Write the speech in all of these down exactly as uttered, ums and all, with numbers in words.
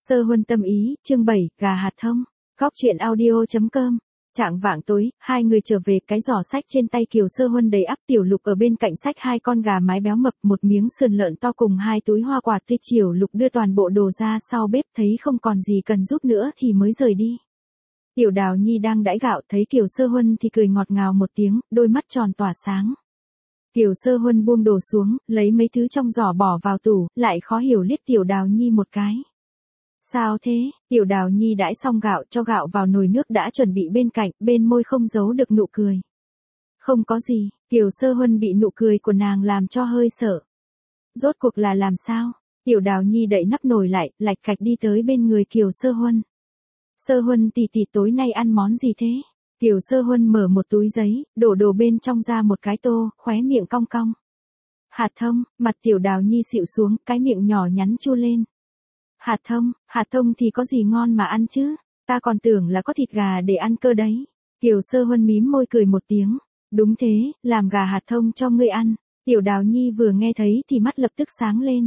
Sơ huân tâm ý, chương bảy, gà hạt thông. Góc truyện audio.com. Trạng vạng tối, hai người trở về, cái giỏ sách trên tay Kiều Sơ Huân đầy ắp, Tiểu Lục ở bên cạnh sách hai con gà mái béo mập, một miếng sườn lợn to cùng hai túi hoa quả tươi. Tiểu Lục đưa toàn bộ đồ ra sau bếp, thấy không còn gì cần giúp nữa thì mới rời đi. Tiểu Đào Nhi đang đãi gạo, thấy Kiều Sơ Huân thì cười ngọt ngào một tiếng, đôi mắt tròn tỏa sáng. Kiều Sơ Huân buông đồ xuống, lấy mấy thứ trong giỏ bỏ vào tủ, lại khó hiểu liếc Tiểu Đào Nhi một cái. Sao thế? Tiểu Đào Nhi đãi xong gạo, cho gạo vào nồi nước đã chuẩn bị bên cạnh, bên môi không giấu được nụ cười. Không có gì, Kiều Sơ Huân bị nụ cười của nàng làm cho hơi sợ. Rốt cuộc là làm sao? Tiểu Đào Nhi đậy nắp nồi lại, lạch cạch đi tới bên người Kiều Sơ Huân. Sơ Huân tỷ tỷ tối nay ăn món gì thế? Kiều Sơ Huân mở một túi giấy, đổ đồ bên trong ra một cái tô, khóe miệng cong cong. Hạt thông, mặt Tiểu Đào Nhi xịu xuống, cái miệng nhỏ nhắn chu lên. Hạt thông, hạt thông thì có gì ngon mà ăn chứ, ta còn tưởng là có thịt gà để ăn cơ đấy. Kiều Sơ Huân mím môi cười một tiếng, đúng thế, làm gà hạt thông cho ngươi ăn. Tiểu Đào Nhi vừa nghe thấy thì mắt lập tức sáng lên.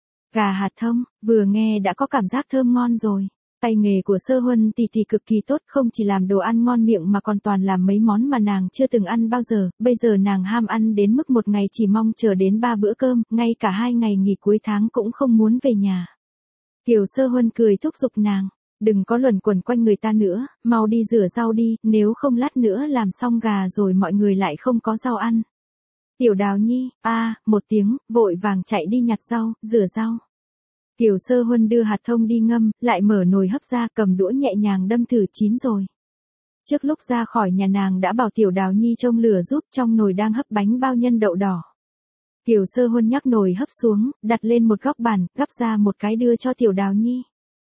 Gà hạt thông, vừa nghe đã có cảm giác thơm ngon rồi. Tay nghề của Sơ Huân tỷ tỷ cực kỳ tốt, không chỉ làm đồ ăn ngon miệng mà còn toàn làm mấy món mà nàng chưa từng ăn bao giờ, bây giờ nàng ham ăn đến mức một ngày chỉ mong chờ đến ba bữa cơm, ngay cả hai ngày nghỉ cuối tháng cũng không muốn về nhà. Kiều Sơ Huân cười thúc giục nàng, đừng có luẩn quẩn quanh người ta nữa, mau đi rửa rau đi, nếu không lát nữa làm xong gà rồi mọi người lại không có rau ăn. Tiểu Đào Nhi, a, à, một tiếng, vội vàng chạy đi nhặt rau, rửa rau. Kiều Sơ Huân đưa hạt thông đi ngâm, lại mở nồi hấp ra, cầm đũa nhẹ nhàng đâm thử chín rồi. Trước lúc ra khỏi nhà nàng đã bảo Tiểu Đào Nhi trông lửa giúp, trong nồi đang hấp bánh bao nhân đậu đỏ. Kiều Sơ Huân nhắc nồi hấp xuống, đặt lên một góc bàn, gắp ra một cái đưa cho Tiểu Đào Nhi.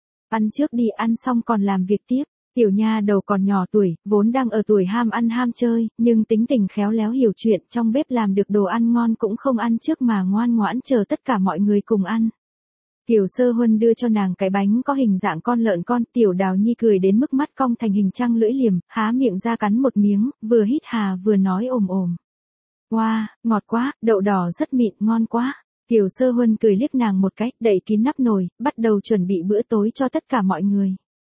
Ăn trước đi, ăn xong còn làm việc tiếp. Tiểu nha đầu còn nhỏ tuổi, vốn đang ở tuổi ham ăn ham chơi, nhưng tính tình khéo léo hiểu chuyện, trong bếp làm được đồ ăn ngon cũng không ăn trước mà ngoan ngoãn chờ tất cả mọi người cùng ăn. Kiều Sơ Huân đưa cho nàng cái bánh có hình dạng con lợn con, Tiểu Đào Nhi cười đến mức mắt cong thành hình trăng lưỡi liềm, há miệng ra cắn một miếng, vừa hít hà vừa nói ồm ồm. Wow, ngọt quá, đậu đỏ rất mịn, ngon quá. Kiều Sơ Huân cười liếc nàng một cái, đậy kín nắp nồi, bắt đầu chuẩn bị bữa tối cho tất cả mọi người.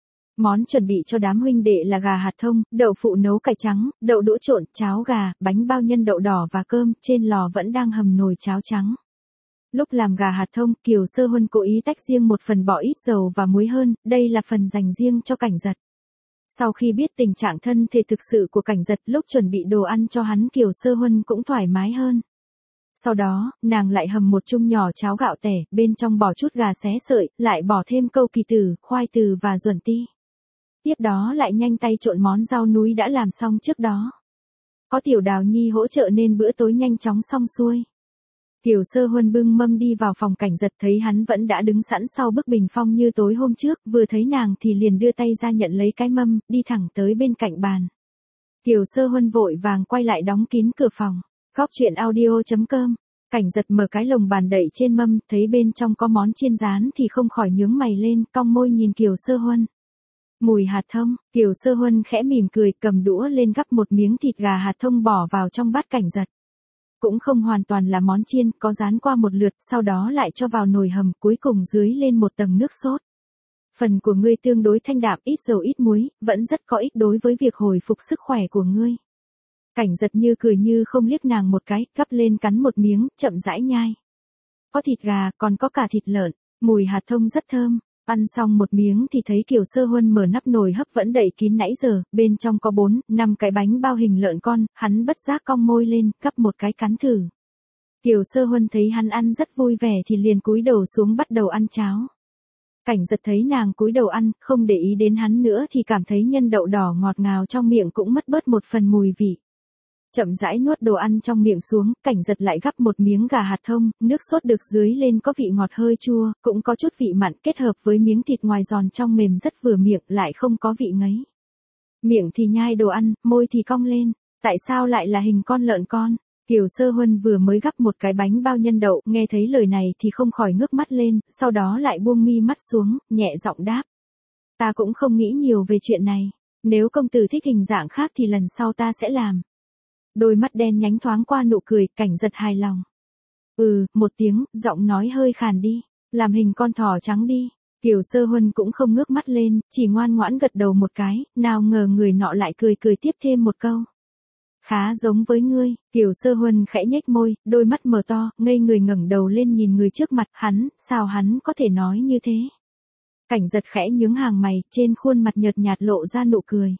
Món chuẩn bị cho đám huynh đệ là gà hạt thông, đậu phụ nấu cải trắng, đậu đũa trộn, cháo gà, bánh bao nhân đậu đỏ và cơm, trên lò vẫn đang hầm nồi cháo trắng. Lúc làm gà hạt thông, Kiều Sơ Huân cố ý tách riêng một phần bỏ ít dầu và muối hơn, đây là phần dành riêng cho Cảnh Giật. Sau khi biết tình trạng thân thể thực sự của Cảnh Giật, lúc chuẩn bị đồ ăn cho hắn, Kiều Sơ Huân cũng thoải mái hơn. Sau đó, nàng lại hầm một chung nhỏ cháo gạo tẻ, bên trong bỏ chút gà xé sợi, lại bỏ thêm câu kỳ tử, khoai từ và duẩn ti. Tiếp đó lại nhanh tay trộn món rau núi đã làm xong trước đó. Có Tiểu Đào Nhi hỗ trợ nên bữa tối nhanh chóng xong xuôi. Kiều Sơ Huân bưng mâm đi vào phòng Cảnh Giật, thấy hắn vẫn đã đứng sẵn sau bức bình phong như tối hôm trước, vừa thấy nàng thì liền đưa tay ra nhận lấy cái mâm, đi thẳng tới bên cạnh bàn. Kiều Sơ Huân vội vàng quay lại đóng kín cửa phòng. Góc truyện audio.com. Cảnh Giật mở cái lồng bàn đậy trên mâm, thấy bên trong có món chiên rán thì không khỏi nhướng mày lên, cong môi nhìn Kiều Sơ Huân. Mùi hạt thông, Kiều Sơ Huân khẽ mỉm cười, cầm đũa lên gắp một miếng thịt gà hạt thông bỏ vào trong bát Cảnh Giật. Cũng không hoàn toàn là món chiên, có rán qua một lượt, sau đó lại cho vào nồi hầm, cuối cùng dưới lên một tầng nước sốt. Phần của ngươi tương đối thanh đạm, ít dầu ít muối, vẫn rất có ích đối với việc hồi phục sức khỏe của ngươi. Cảnh Giật như cười như không liếc nàng một cái, gắp lên cắn một miếng, chậm rãi nhai. Có thịt gà, còn có cả thịt lợn, mùi hạt thông rất thơm. Ăn xong một miếng thì thấy Kiều Sơ Huân mở nắp nồi hấp vẫn đậy kín nãy giờ, bên trong có bốn, năm cái bánh bao hình lợn con, hắn bất giác cong môi lên, gắp một cái cắn thử. Kiều Sơ Huân thấy hắn ăn rất vui vẻ thì liền cúi đầu xuống bắt đầu ăn cháo. Cảnh Giật thấy nàng cúi đầu ăn, không để ý đến hắn nữa thì cảm thấy nhân đậu đỏ ngọt ngào trong miệng cũng mất bớt một phần mùi vị. Chậm rãi nuốt đồ ăn trong miệng xuống, Cảnh Giật lại gắp một miếng gà hạt thông, nước sốt được dưới lên có vị ngọt hơi chua, cũng có chút vị mặn kết hợp với miếng thịt ngoài giòn trong mềm rất vừa miệng, lại không có vị ngấy. Miệng thì nhai đồ ăn, môi thì cong lên, tại sao lại là hình con lợn con? Kiều Sơ Huân vừa mới gắp một cái bánh bao nhân đậu, nghe thấy lời này thì không khỏi ngước mắt lên, sau đó lại buông mi mắt xuống, nhẹ giọng đáp. Ta cũng không nghĩ nhiều về chuyện này, nếu công tử thích hình dạng khác thì lần sau ta sẽ làm. Đôi mắt đen nhánh thoáng qua nụ cười, Cảnh Giật hài lòng. Ừ, một tiếng, giọng nói hơi khàn đi, làm hình con thỏ trắng đi. Kiều Sơ Huân cũng không ngước mắt lên, chỉ ngoan ngoãn gật đầu một cái, nào ngờ người nọ lại cười cười tiếp thêm một câu. Khá giống với ngươi. Kiều Sơ Huân khẽ nhếch môi, đôi mắt mở to, ngây người ngẩng đầu lên nhìn người trước mặt, hắn, sao hắn có thể nói như thế? Cảnh Giật khẽ nhướng hàng mày, trên khuôn mặt nhợt nhạt lộ ra nụ cười.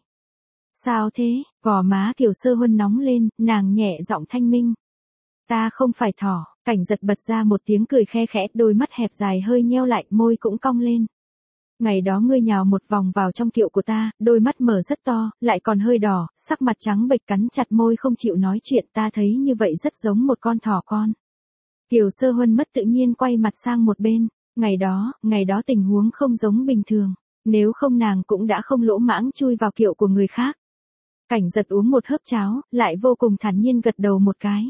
Sao thế? Gò má Kiều Sơ Huân nóng lên, nàng nhẹ giọng thanh minh. Ta không phải thỏ. Cảnh Giật bật ra một tiếng cười khe khẽ, đôi mắt hẹp dài hơi nheo lại, môi cũng cong lên. Ngày đó ngươi nhào một vòng vào trong kiệu của ta, đôi mắt mở rất to, lại còn hơi đỏ, sắc mặt trắng bệch cắn chặt môi không chịu nói chuyện, ta thấy như vậy rất giống một con thỏ con. Kiều Sơ Huân mất tự nhiên quay mặt sang một bên, ngày đó, ngày đó tình huống không giống bình thường, nếu không nàng cũng đã không lỗ mãng chui vào kiệu của người khác. Cảnh Giật uống một hớp cháo, lại vô cùng thản nhiên gật đầu một cái.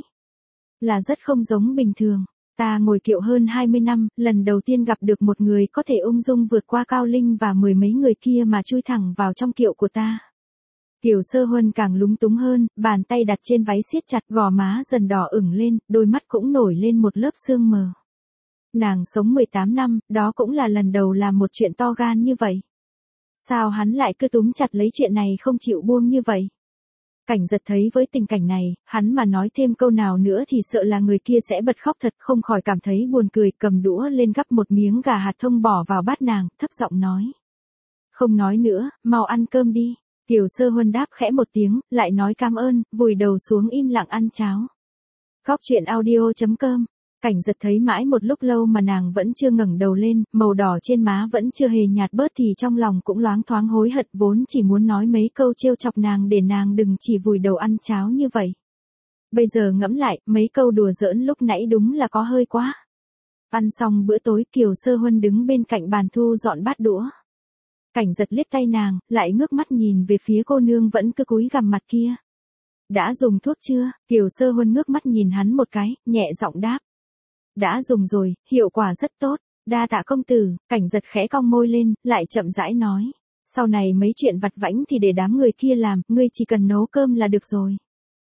Là rất không giống bình thường. Ta ngồi kiệu hơn hai mươi năm, lần đầu tiên gặp được một người có thể ung dung vượt qua Cao Linh và mười mấy người kia mà chui thẳng vào trong kiệu của ta. Kiều Sơ Huân càng lúng túng hơn, bàn tay đặt trên váy siết chặt, gò má dần đỏ ửng lên, đôi mắt cũng nổi lên một lớp sương mờ. Nàng sống mười tám năm, đó cũng là lần đầu làm một chuyện to gan như vậy. Sao hắn lại cứ túm chặt lấy chuyện này không chịu buông như vậy? Cảnh Giật thấy với tình cảnh này, hắn mà nói thêm câu nào nữa thì sợ là người kia sẽ bật khóc thật, không khỏi cảm thấy buồn cười, cầm đũa lên gắp một miếng gà hạt thông bỏ vào bát nàng, thấp giọng nói. Không nói nữa, mau ăn cơm đi. Kiều Sơ Huân đáp khẽ một tiếng, lại nói cảm ơn, vùi đầu xuống im lặng ăn cháo. Góc truyện audio chấm com. Cảnh Giật thấy mãi một lúc lâu mà nàng vẫn chưa ngẩng đầu lên, màu đỏ trên má vẫn chưa hề nhạt bớt thì trong lòng cũng loáng thoáng hối hận, vốn chỉ muốn nói mấy câu trêu chọc nàng để nàng đừng chỉ vùi đầu ăn cháo như vậy. Bây giờ ngẫm lại, mấy câu đùa giỡn lúc nãy đúng là có hơi quá. Ăn xong bữa tối, Kiều Sơ Huân đứng bên cạnh bàn thu dọn bát đũa. Cảnh Giật liếc tay nàng, lại ngước mắt nhìn về phía cô nương vẫn cứ cúi gằm mặt kia. Đã dùng thuốc chưa? Kiều Sơ Huân ngước mắt nhìn hắn một cái, nhẹ giọng đáp. Đã dùng rồi, hiệu quả rất tốt. Đa tạ công tử. Cảnh Giật khẽ cong môi lên, lại chậm rãi nói. Sau này mấy chuyện vặt vãnh thì để đám người kia làm, ngươi chỉ cần nấu cơm là được rồi.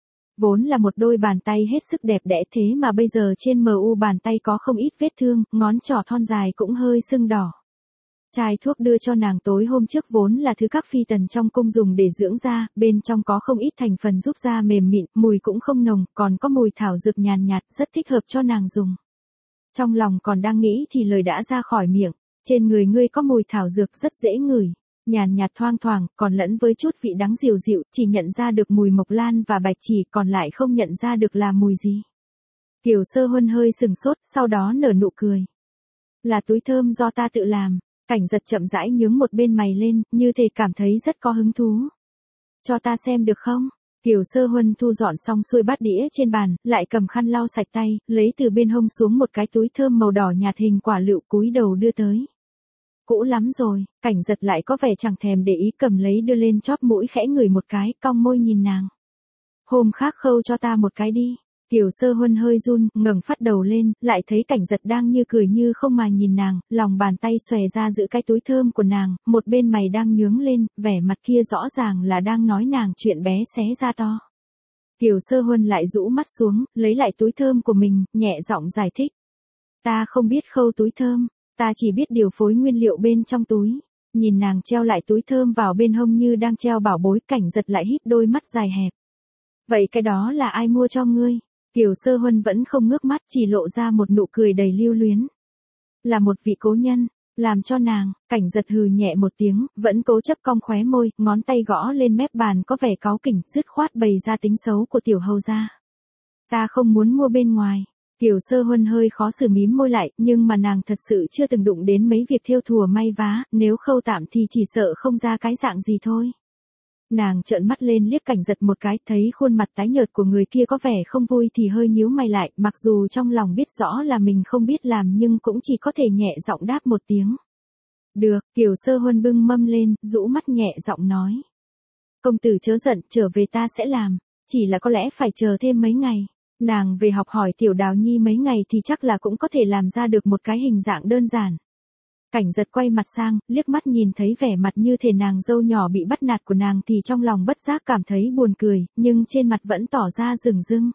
Vốn là một đôi bàn tay hết sức đẹp đẽ thế mà bây giờ trên mờ u bàn tay có không ít vết thương, ngón trỏ thon dài cũng hơi sưng đỏ. Chai thuốc đưa cho nàng tối hôm trước vốn là thứ các phi tần trong cung dùng để dưỡng da, bên trong có không ít thành phần giúp da mềm mịn, mùi cũng không nồng, còn có mùi thảo dược nhàn nhạt, rất thích hợp cho nàng dùng. Trong lòng còn đang nghĩ thì lời đã ra khỏi miệng, trên người ngươi có mùi thảo dược rất dễ ngửi, nhàn nhạt thoang thoảng, còn lẫn với chút vị đắng dịu dịu, chỉ nhận ra được mùi mộc lan và bạch chỉ, còn lại không nhận ra được là mùi gì. Kiều Sơ Huân hơi sừng sốt, sau đó nở nụ cười. Là túi thơm do ta tự làm. Cảnh Giật chậm rãi nhướng một bên mày lên, như thể cảm thấy rất có hứng thú. Cho ta xem được không? Kiều Sơ Huân thu dọn xong xuôi bát đĩa trên bàn, lại cầm khăn lau sạch tay, lấy từ bên hông xuống một cái túi thơm màu đỏ nhạt hình quả lựu, cúi đầu đưa tới. Cũ lắm rồi. Cảnh Giật lại có vẻ chẳng thèm để ý, cầm lấy đưa lên chóp mũi khẽ ngửi một cái, cong môi nhìn nàng. Hôm khác khâu cho ta một cái đi. Kiều Sơ Huân hơi run, ngẩng phát đầu lên, lại thấy Cảnh Giật đang như cười như không mà nhìn nàng, lòng bàn tay xòe ra giữ cái túi thơm của nàng, một bên mày đang nhướng lên, vẻ mặt kia rõ ràng là đang nói nàng chuyện bé xé ra to. Kiều Sơ Huân lại rũ mắt xuống, lấy lại túi thơm của mình, nhẹ giọng giải thích. Ta không biết khâu túi thơm, ta chỉ biết điều phối nguyên liệu bên trong túi. Nhìn nàng treo lại túi thơm vào bên hông như đang treo bảo bối, Cảnh Giật lại híp đôi mắt dài hẹp. Vậy cái đó là ai mua cho ngươi? Kiều Sơ Huân vẫn không ngước mắt, chỉ lộ ra một nụ cười đầy lưu luyến. Là một vị cố nhân, làm cho nàng. Cảnh Giật hừ nhẹ một tiếng, vẫn cố chấp cong khóe môi, ngón tay gõ lên mép bàn có vẻ cáu kỉnh, dứt khoát bày ra tính xấu của tiểu hầu gia. Ta không muốn mua bên ngoài. Kiều Sơ Huân hơi khó xử mím môi lại, nhưng mà nàng thật sự chưa từng đụng đến mấy việc thêu thùa may vá, nếu khâu tạm thì chỉ sợ không ra cái dạng gì thôi. Nàng trợn mắt lên liếc Cảnh Giật một cái, thấy khuôn mặt tái nhợt của người kia có vẻ không vui thì hơi nhíu mày lại, mặc dù trong lòng biết rõ là mình không biết làm nhưng cũng chỉ có thể nhẹ giọng đáp một tiếng. Được. Kiều Sơ Huân bưng mâm lên, rũ mắt nhẹ giọng nói. Công tử chớ giận, trở về ta sẽ làm, chỉ là có lẽ phải chờ thêm mấy ngày. Nàng về học hỏi Tiểu Đào Nhi mấy ngày thì chắc là cũng có thể làm ra được một cái hình dạng đơn giản. Cảnh Giật quay mặt sang, liếc mắt nhìn thấy vẻ mặt như thể nàng dâu nhỏ bị bắt nạt của nàng thì trong lòng bất giác cảm thấy buồn cười, nhưng trên mặt vẫn tỏ ra rừng rưng.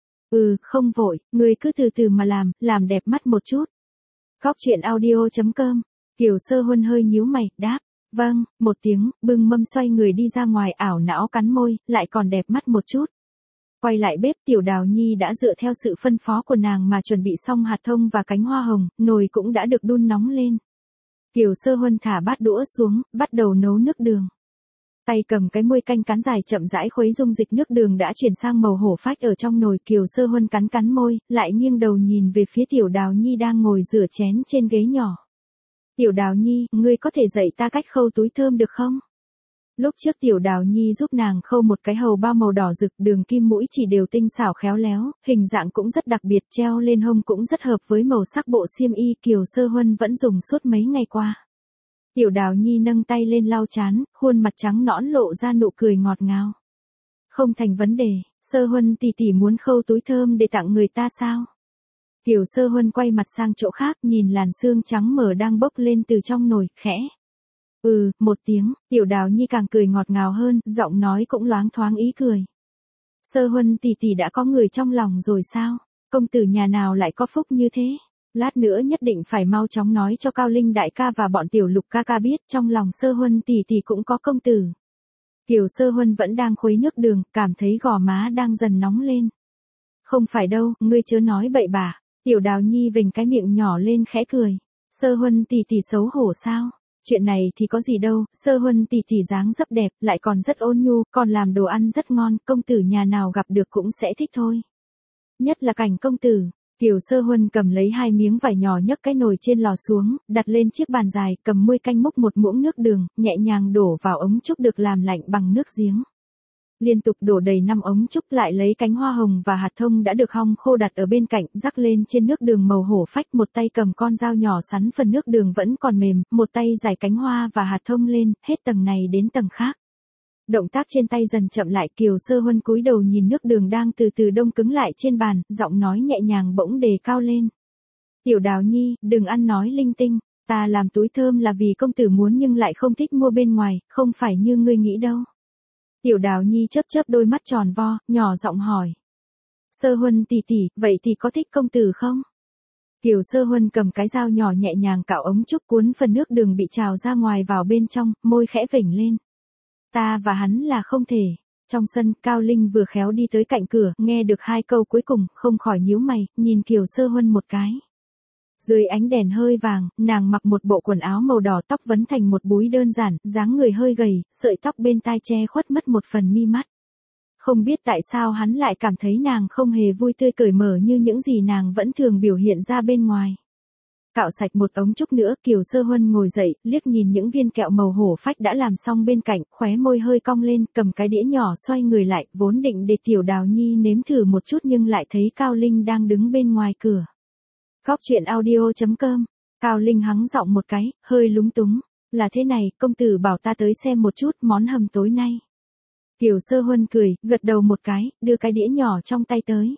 Ừ, không vội, ngươi cứ từ từ mà làm, làm đẹp mắt một chút. Góc truyện audio chấm com Kiều Sơ Huân hơi nhíu mày, đáp, vâng, một tiếng, bưng mâm xoay người đi ra ngoài, ảo não cắn môi, lại còn đẹp mắt một chút. Quay lại bếp, Tiểu Đào Nhi đã dựa theo sự phân phó của nàng mà chuẩn bị xong hạt thông và cánh hoa hồng, nồi cũng đã được đun nóng lên. Kiều Sơ Huân thả bát đũa xuống, bắt đầu nấu nước đường. Tay cầm cái muôi canh cán dài chậm rãi khuấy dung dịch nước đường đã chuyển sang màu hổ phách ở trong nồi. Kiều Sơ Huân cắn cắn môi, lại nghiêng đầu nhìn về phía Tiểu Đào Nhi đang ngồi rửa chén trên ghế nhỏ. Tiểu Đào Nhi, ngươi có thể dạy ta cách khâu túi thơm được không? Lúc trước Tiểu Đào Nhi giúp nàng khâu một cái hầu bao màu đỏ rực, đường kim mũi chỉ đều tinh xảo khéo léo, hình dạng cũng rất đặc biệt, treo lên hông cũng rất hợp với màu sắc bộ xiêm y Kiều Sơ Huân vẫn dùng suốt mấy ngày qua. Tiểu Đào Nhi nâng tay lên lau chán, khuôn mặt trắng nõn lộ ra nụ cười ngọt ngào. Không thành vấn đề, Sơ Huân tỷ tỷ muốn khâu túi thơm để tặng người ta sao? Kiều Sơ Huân quay mặt sang chỗ khác, nhìn làn sương trắng mờ đang bốc lên từ trong nồi, khẽ. Ừ, một tiếng, Tiểu Đào Nhi càng cười ngọt ngào hơn, giọng nói cũng loáng thoáng ý cười. Sơ Huân tỷ tỷ đã có người trong lòng rồi sao? Công tử nhà nào lại có phúc như thế? Lát nữa nhất định phải mau chóng nói cho Cao Linh đại ca và bọn Tiểu Lục ca ca biết, trong lòng Sơ Huân tỷ tỷ cũng có công tử. Kiều Sơ Huân vẫn đang khuấy nước đường, cảm thấy gò má đang dần nóng lên. Không phải đâu, ngươi chớ nói bậy bạ. Tiểu Đào Nhi vểnh cái miệng nhỏ lên khẽ cười. Sơ Huân tỷ tỷ xấu hổ sao? Chuyện này thì có gì đâu, Sơ Huân tỷ tỷ dáng dấp đẹp, lại còn rất ôn nhu, còn làm đồ ăn rất ngon, công tử nhà nào gặp được cũng sẽ thích thôi. Nhất là cảnh công tử. Kiều Sơ Huân cầm lấy hai miếng vải nhỏ nhấc cái nồi trên lò xuống, đặt lên chiếc bàn dài, cầm muôi canh múc một muỗng nước đường, nhẹ nhàng đổ vào ống trúc được làm lạnh bằng nước giếng. Liên tục đổ đầy năm ống trúc, lại lấy cánh hoa hồng và hạt thông đã được hong khô đặt ở bên cạnh, rắc lên trên nước đường màu hổ phách, một tay cầm con dao nhỏ sắn phần nước đường vẫn còn mềm, một tay rải cánh hoa và hạt thông lên, hết tầng này đến tầng khác. Động tác trên tay dần chậm lại, Kiều Sơ Huân cúi đầu nhìn nước đường đang từ từ đông cứng lại trên bàn, giọng nói nhẹ nhàng bỗng đề cao lên. Tiểu Đào Nhi, đừng ăn nói linh tinh, ta làm túi thơm là vì công tử muốn nhưng lại không thích mua bên ngoài, không phải như ngươi nghĩ đâu. Tiểu Đào Nhi chớp chớp đôi mắt tròn vo, nhỏ giọng hỏi. Sơ Huân tỷ tỷ, vậy thì có thích công tử không? Kiều Sơ Huân cầm cái dao nhỏ nhẹ nhàng cạo ống trúc, cuốn phần nước đường bị trào ra ngoài vào bên trong, môi khẽ vểnh lên. Ta và hắn là không thể. Trong sân, Cao Linh vừa khéo đi tới cạnh cửa, nghe được hai câu cuối cùng, không khỏi nhíu mày, nhìn Kiều Sơ Huân một cái. Dưới ánh đèn hơi vàng, nàng mặc một bộ quần áo màu đỏ, tóc vấn thành một búi đơn giản, dáng người hơi gầy, sợi tóc bên tai che khuất mất một phần mi mắt. Không biết tại sao hắn lại cảm thấy nàng không hề vui tươi cởi mở như những gì nàng vẫn thường biểu hiện ra bên ngoài. Cạo sạch một ống trúc nữa, Kiều Sơ Huân ngồi dậy, liếc nhìn những viên kẹo màu hổ phách đã làm xong bên cạnh, khóe môi hơi cong lên, cầm cái đĩa nhỏ xoay người lại, vốn định để Tiểu Đào Nhi nếm thử một chút nhưng lại thấy Cao Linh đang đứng bên ngoài cửa. Góc truyện audio chấm com. Cao Linh hắng giọng một cái, hơi lúng túng. Là thế này, công tử bảo ta tới xem một chút món hầm tối nay. Kiều Sơ Huân cười, gật đầu một cái, đưa cái đĩa nhỏ trong tay tới.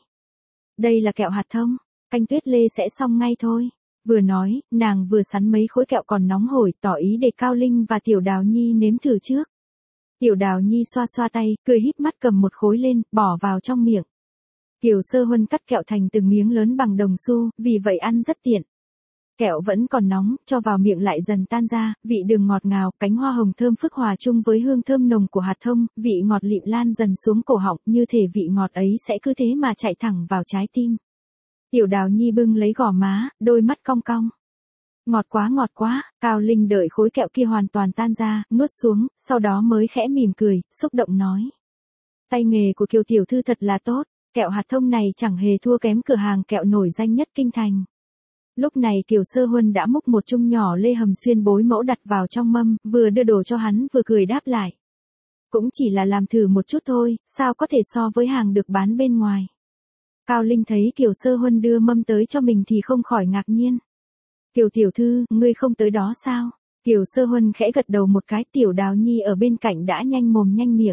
Đây là kẹo hạt thông, canh tuyết lê sẽ xong ngay thôi. Vừa nói, nàng vừa sắn mấy khối kẹo còn nóng hổi, tỏ ý để Cao Linh và Tiểu Đào Nhi nếm thử trước. Tiểu Đào Nhi xoa xoa tay, cười híp mắt cầm một khối lên, bỏ vào trong miệng. Kiều Sơ Huân cắt kẹo thành từng miếng lớn bằng đồng xu, vì vậy ăn rất tiện. Kẹo vẫn còn nóng, cho vào miệng lại dần tan ra, vị đường ngọt ngào, cánh hoa hồng thơm phức hòa chung với hương thơm nồng của hạt thông, vị ngọt lịm lan dần xuống cổ họng, như thể vị ngọt ấy sẽ cứ thế mà chạy thẳng vào trái tim. Tiểu Đào Nhi bưng lấy gò má, đôi mắt cong cong. Ngọt quá ngọt quá, Cao Linh đợi khối kẹo kia hoàn toàn tan ra, nuốt xuống, sau đó mới khẽ mỉm cười, xúc động nói. Tay nghề của Kiều tiểu thư thật là tốt, kẹo hạt thông này chẳng hề thua kém cửa hàng kẹo nổi danh nhất kinh thành. Lúc này Kiều Sơ Huân đã múc một chung nhỏ lê hầm xuyên bối mẫu đặt vào trong mâm, vừa đưa đồ cho hắn vừa cười đáp lại. Cũng chỉ là làm thử một chút thôi, sao có thể so với hàng được bán bên ngoài. Cao Linh thấy Kiều Sơ Huân đưa mâm tới cho mình thì không khỏi ngạc nhiên. Kiều tiểu thư, ngươi không tới đó sao? Kiều Sơ Huân khẽ gật đầu một cái, Tiểu Đào Nhi ở bên cạnh đã nhanh mồm nhanh miệng.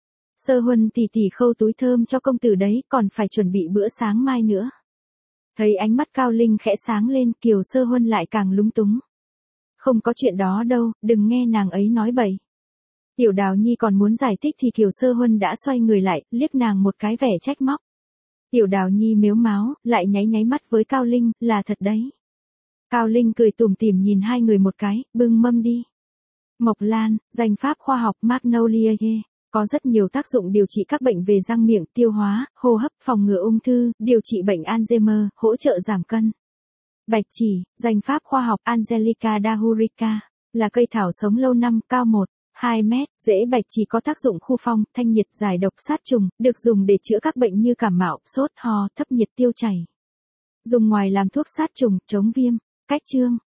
Sơ Huân tỷ tỷ khâu túi thơm cho công tử đấy, còn phải chuẩn bị bữa sáng mai nữa. Thấy ánh mắt Cao Linh khẽ sáng lên, Kiều Sơ Huân lại càng lúng túng. Không có chuyện đó đâu, đừng nghe nàng ấy nói bậy. Tiểu Đào Nhi còn muốn giải thích thì Kiều Sơ Huân đã xoay người lại, liếc nàng một cái vẻ trách móc. Tiểu Đào Nhi mếu máo, lại nháy nháy mắt với Cao Linh, là thật đấy. Cao Linh cười tủm tỉm nhìn hai người một cái, bưng mâm đi. Mộc Lan, danh pháp khoa học Magnoliae, có rất nhiều tác dụng điều trị các bệnh về răng miệng, tiêu hóa, hô hấp, phòng ngừa ung thư, điều trị bệnh Alzheimer, hỗ trợ giảm cân. Bạch chỉ, danh pháp khoa học Angelica dahurica, là cây thảo sống lâu năm, cao một phẩy hai mét, rễ bạch chỉ có tác dụng khu phong, thanh nhiệt, giải độc, sát trùng, được dùng để chữa các bệnh như cảm mạo, sốt, ho, thấp nhiệt, tiêu chảy. Dùng ngoài làm thuốc sát trùng, chống viêm. Cách chương.